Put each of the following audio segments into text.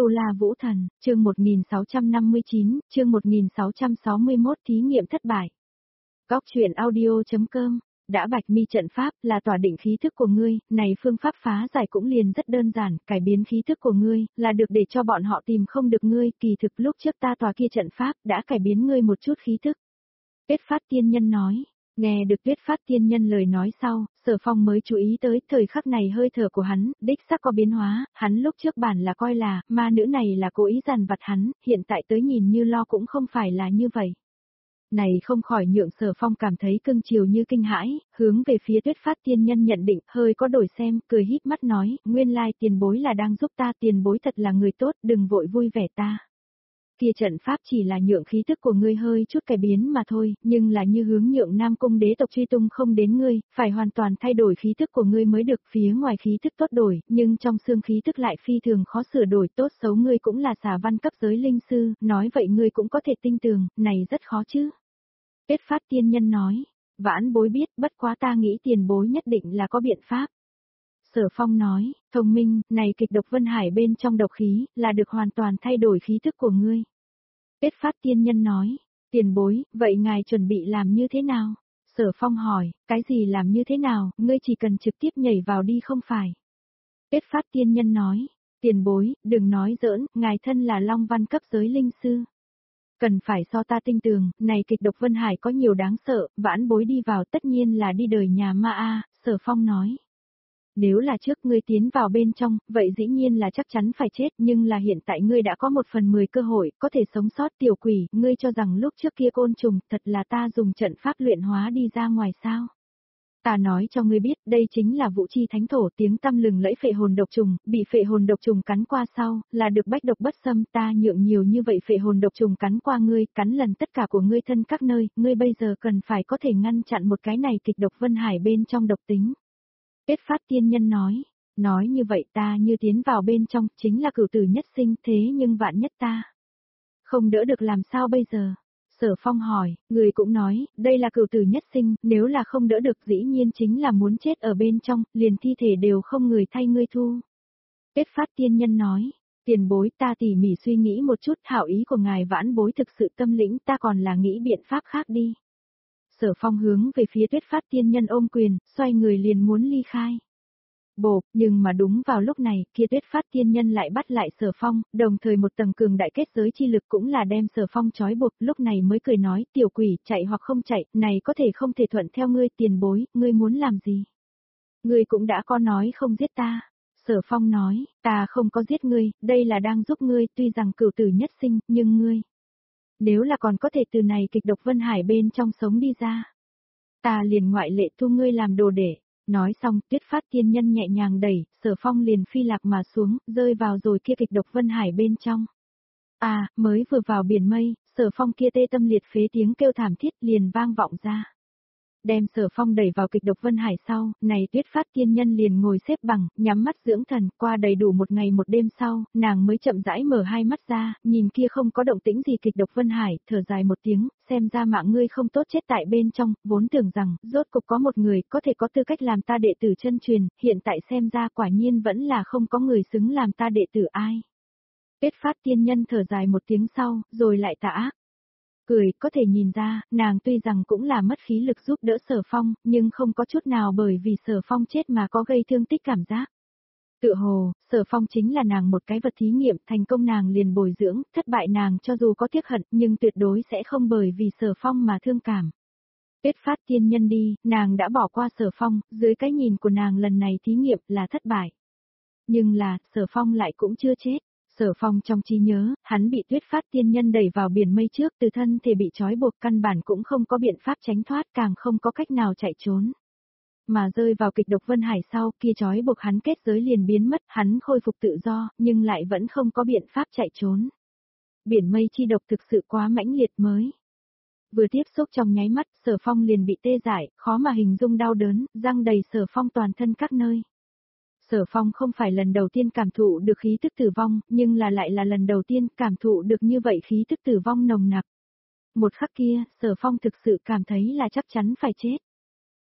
Tu La Vũ Thần, chương 1659, chương 1661 thí nghiệm thất bại. Góc truyện audio.com, đã bạch mi trận pháp là tỏa định khí thức của ngươi, này phương pháp phá giải cũng liền rất đơn giản, cải biến khí thức của ngươi, là được để cho bọn họ tìm không được ngươi, kỳ thực lúc trước ta tòa kia trận pháp đã cải biến ngươi một chút khí thức. Tuyết Phát Tiên Nhân nói. Nghe được Tuyết Phát Tiên Nhân lời nói sau, Sở Phong mới chú ý tới thời khắc này hơi thở của hắn, đích xác có biến hóa, hắn lúc trước bản là coi là, ma nữ này là cố ý dằn vặt hắn, hiện tại tới nhìn như lo cũng không phải là như vậy. Này không khỏi nhượng Sở Phong cảm thấy cưng chiều như kinh hãi, hướng về phía Tuyết Phát Tiên Nhân nhận định, hơi có đổi xem, cười híp mắt nói, nguyên lai tiền bối là đang giúp ta, tiền bối thật là người tốt, đừng vội vui vẻ ta. Kia trận pháp chỉ là nhượng khí thức của ngươi hơi chút cải biến mà thôi, nhưng là như hướng nhượng Nam Cung đế tộc truy tung không đến ngươi, phải hoàn toàn thay đổi khí thức của ngươi mới được, phía ngoài khí thức tốt đổi, nhưng trong xương khí thức lại phi thường khó sửa đổi, tốt xấu ngươi cũng là xà văn cấp giới linh sư, nói vậy ngươi cũng có thể tinh tường, này rất khó chứ. Tuyết Phát Tiên Nhân nói, vãn bối biết, bất quá ta nghĩ tiền bối nhất định là có biện pháp. Sở Phong nói, thông minh, này kịch độc Vân Hải bên trong độc khí, là được hoàn toàn thay đổi khí thức của ngươi. Tuyết Phát Tiên Nhân nói, tiền bối, vậy ngài chuẩn bị làm như thế nào? Sở Phong hỏi, cái gì làm như thế nào, ngươi chỉ cần trực tiếp nhảy vào đi không phải. Tuyết Phát Tiên Nhân nói, tiền bối, đừng nói giỡn, ngài thân là Long Văn cấp giới linh sư. Cần phải so ta tinh tường, này kịch độc Vân Hải có nhiều đáng sợ, vãn bối đi vào tất nhiên là đi đời nhà ma a. Sở Phong nói. Nếu là trước ngươi tiến vào bên trong, vậy dĩ nhiên là chắc chắn phải chết, nhưng là hiện tại ngươi đã có 1/10 cơ hội, có thể sống sót. Tiểu quỷ, ngươi cho rằng lúc trước kia côn trùng, thật là ta dùng trận pháp luyện hóa đi ra ngoài sao? Ta nói cho ngươi biết, đây chính là Vũ Chi Thánh Thổ, tiếng tăm lừng lẫy phệ hồn độc trùng, bị phệ hồn độc trùng cắn qua sau, là được bách độc bất xâm, ta nhượng nhiều như vậy phệ hồn độc trùng cắn qua ngươi, cắn lần tất cả của ngươi thân các nơi, ngươi bây giờ cần phải có thể ngăn chặn một cái này kịch độc Vân Hải bên trong độc tính. Tuyết Phát Tiên Nhân nói như vậy ta như tiến vào bên trong, chính là cửu tử nhất sinh, thế nhưng vạn nhất ta không đỡ được làm sao bây giờ? Sở Phong hỏi, người cũng nói, đây là cửu tử nhất sinh, nếu là không đỡ được dĩ nhiên chính là muốn chết ở bên trong, liền thi thể đều không người thay ngươi thu. Tuyết Phát Tiên Nhân nói, tiền bối ta tỉ mỉ suy nghĩ một chút, hảo ý của ngài vãn bối thực sự tâm lĩnh, ta còn là nghĩ biện pháp khác đi. Sở Phong hướng về phía Tuyết Phát Tiên Nhân ôm quyền, xoay người liền muốn ly khai. Bộp, nhưng mà đúng vào lúc này, kia Tuyết Phát Tiên Nhân lại bắt lại Sở Phong, đồng thời một tầng cường đại kết giới chi lực cũng là đem Sở Phong trói buộc, lúc này mới cười nói, tiểu quỷ, chạy hoặc không chạy, này có thể không thể thuận theo ngươi, tiền bối, ngươi muốn làm gì? Ngươi cũng đã có nói không giết ta. Sở Phong nói, ta không có giết ngươi, đây là đang giúp ngươi, tuy rằng cửu tử nhất sinh, nhưng ngươi nếu là còn có thể từ này kịch độc Vân Hải bên trong sống đi ra, ta liền ngoại lệ thu ngươi làm đồ để. Nói xong, Tuyết Phát Tiên Nhân nhẹ nhàng đẩy, Sở Phong liền phi lạc mà xuống, rơi vào rồi kia kịch độc Vân Hải bên trong. Mới vừa vào biển mây, Sở Phong kia tê tâm liệt phế tiếng kêu thảm thiết liền vang vọng ra. Đem Sở Phong đẩy vào kịch độc Vân Hải sau, này Tuyết Phát Tiên Nhân liền ngồi xếp bằng, nhắm mắt dưỡng thần, qua đầy đủ một ngày một đêm sau, nàng mới chậm rãi mở hai mắt ra, nhìn kia không có động tĩnh gì kịch độc Vân Hải, thở dài một tiếng, xem ra mạng ngươi không tốt chết tại bên trong, vốn tưởng rằng, rốt cục có một người có thể có tư cách làm ta đệ tử chân truyền, hiện tại xem ra quả nhiên vẫn là không có người xứng làm ta đệ tử ai. Tuyết Phát Tiên Nhân thở dài một tiếng sau, rồi lại tả cười, có thể nhìn ra, nàng tuy rằng cũng là mất khí lực giúp đỡ Sở Phong, nhưng không có chút nào bởi vì Sở Phong chết mà có gây thương tích cảm giác. Tựa hồ, Sở Phong chính là nàng một cái vật thí nghiệm, thành công nàng liền bồi dưỡng, thất bại nàng cho dù có tiếc hận, nhưng tuyệt đối sẽ không bởi vì Sở Phong mà thương cảm. Tuyết Phát Tiên Nhân đi, nàng đã bỏ qua Sở Phong, dưới cái nhìn của nàng lần này thí nghiệm là thất bại. Nhưng là, Sở Phong lại cũng chưa chết. Sở Phong trong trí nhớ, hắn bị Tuyết Phát Tiên Nhân đẩy vào biển mây trước, từ thân thể bị trói buộc, căn bản cũng không có biện pháp tránh thoát, càng không có cách nào chạy trốn. Mà rơi vào kịch độc Vân Hải sau, kia trói buộc hắn kết giới liền biến mất, hắn khôi phục tự do, nhưng lại vẫn không có biện pháp chạy trốn. Biển mây chi độc thực sự quá mãnh liệt mới. Vừa tiếp xúc trong nháy mắt, Sở Phong liền bị tê dại, khó mà hình dung đau đớn, răng đầy Sở Phong toàn thân các nơi. Sở Phong không phải lần đầu tiên cảm thụ được khí tức tử vong, nhưng là lại là lần đầu tiên cảm thụ được như vậy khí tức tử vong nồng nặc. Một khắc kia, Sở Phong thực sự cảm thấy là chắc chắn phải chết.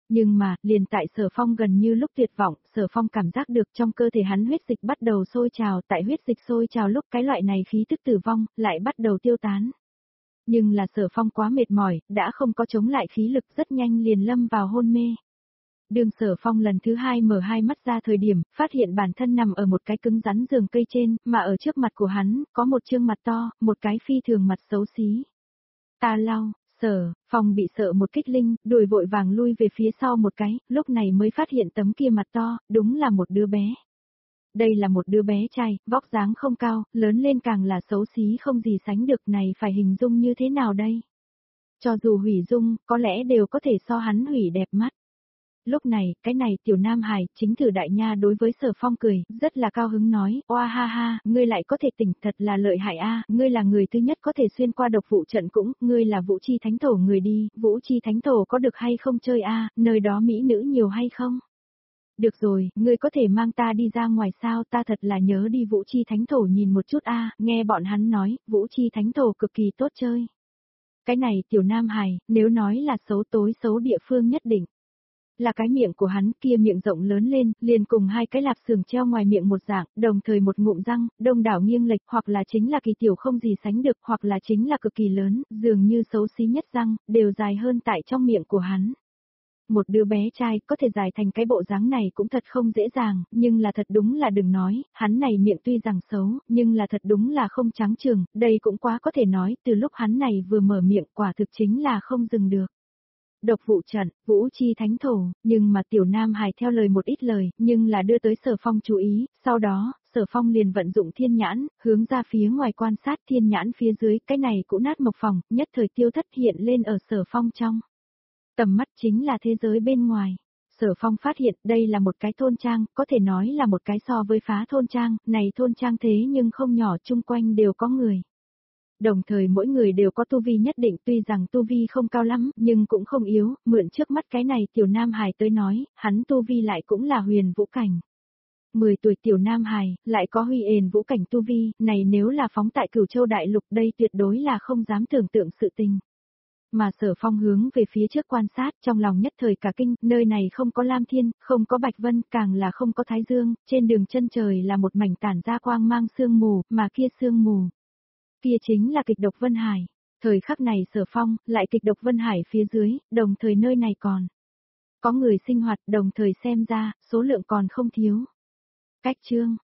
Nhưng mà, liền tại Sở Phong gần như lúc tuyệt vọng, Sở Phong cảm giác được trong cơ thể hắn huyết dịch bắt đầu sôi trào, tại huyết dịch sôi trào lúc cái loại này khí tức tử vong, lại bắt đầu tiêu tán. Nhưng là Sở Phong quá mệt mỏi, đã không có chống lại khí lực rất nhanh liền lâm vào hôn mê. Đường Sở Phong lần thứ hai mở hai mắt ra thời điểm, phát hiện bản thân nằm ở một cái cứng rắn giường cây trên, mà ở trước mặt của hắn, có một trương mặt to, một cái phi thường mặt xấu xí. Ta lau, Sở Phong bị sợ một kích linh, đuổi vội vàng lui về phía sau một cái, lúc này mới phát hiện tấm kia mặt to, đúng là một đứa bé. Đây là một đứa bé trai, vóc dáng không cao, lớn lên càng là xấu xí không gì sánh được, này phải hình dung như thế nào đây? Cho dù hủy dung, có lẽ đều có thể so hắn hủy đẹp mắt. Lúc này, cái này tiểu nam hài, chính thử đại nha đối với Sở Phong cười, rất là cao hứng nói, oa ha ha, ngươi lại có thể tỉnh, thật là lợi hại a, ngươi là người thứ nhất có thể xuyên qua độc vụ trận cũng, ngươi là Vũ Chi Thánh Tổ người đi, Vũ Chi Thánh Tổ có được hay không chơi a, nơi đó mỹ nữ nhiều hay không? Được rồi, ngươi có thể mang ta đi ra ngoài sao, ta thật là nhớ đi Vũ Chi Thánh Tổ nhìn một chút a, nghe bọn hắn nói, Vũ Chi Thánh Tổ cực kỳ tốt chơi. Cái này tiểu nam hài, nếu nói là xấu tối xấu địa phương nhất định. Là cái miệng của hắn kia miệng rộng lớn lên, liền cùng hai cái lạp sườn treo ngoài miệng một dạng, đồng thời một ngụm răng, đông đảo nghiêng lệch, hoặc là chính là kỳ tiểu không gì sánh được, hoặc là chính là cực kỳ lớn, dường như xấu xí nhất răng, đều dài hơn tại trong miệng của hắn. Một đứa bé trai có thể dài thành cái bộ dáng này cũng thật không dễ dàng, nhưng là thật đúng là đừng nói, hắn này miệng tuy rằng xấu, nhưng là thật đúng là không trắng trường, đây cũng quá có thể nói, từ lúc hắn này vừa mở miệng quả thực chính là không dừng được. Độc vụ trận, Vũ Chi Thánh Thổ, nhưng mà tiểu nam hài theo lời một ít lời, nhưng là đưa tới Sở Phong chú ý, sau đó, Sở Phong liền vận dụng thiên nhãn, hướng ra phía ngoài quan sát thiên nhãn phía dưới, cái này cũ nát mộc phòng, nhất thời tiêu thất hiện lên ở Sở Phong trong. Tầm mắt chính là thế giới bên ngoài. Sở Phong phát hiện đây là một cái thôn trang, có thể nói là một cái so với phá thôn trang, này thôn trang thế nhưng không nhỏ, chung quanh đều có người. Đồng thời mỗi người đều có tu vi nhất định, tuy rằng tu vi không cao lắm, nhưng cũng không yếu, mượn trước mắt cái này tiểu nam hài tới nói, hắn tu vi lại cũng là huyền vũ cảnh. 10 tuổi tiểu nam hài, lại có huy ền vũ cảnh tu vi, này nếu là phóng tại Cửu Châu Đại Lục đây tuyệt đối là không dám tưởng tượng sự tình. Mà Sở Phong hướng về phía trước quan sát, trong lòng nhất thời cả kinh, nơi này không có Lam Thiên, không có Bạch Vân, càng là không có Thái Dương, trên đường chân trời là một mảnh tản ra quang mang sương mù, mà kia sương mù. Kia chính là kịch độc Vân Hải. Thời khắc này Sở Phong, lại kịch độc Vân Hải phía dưới, đồng thời nơi này còn có người sinh hoạt, đồng thời xem ra, số lượng còn không thiếu. Cách chương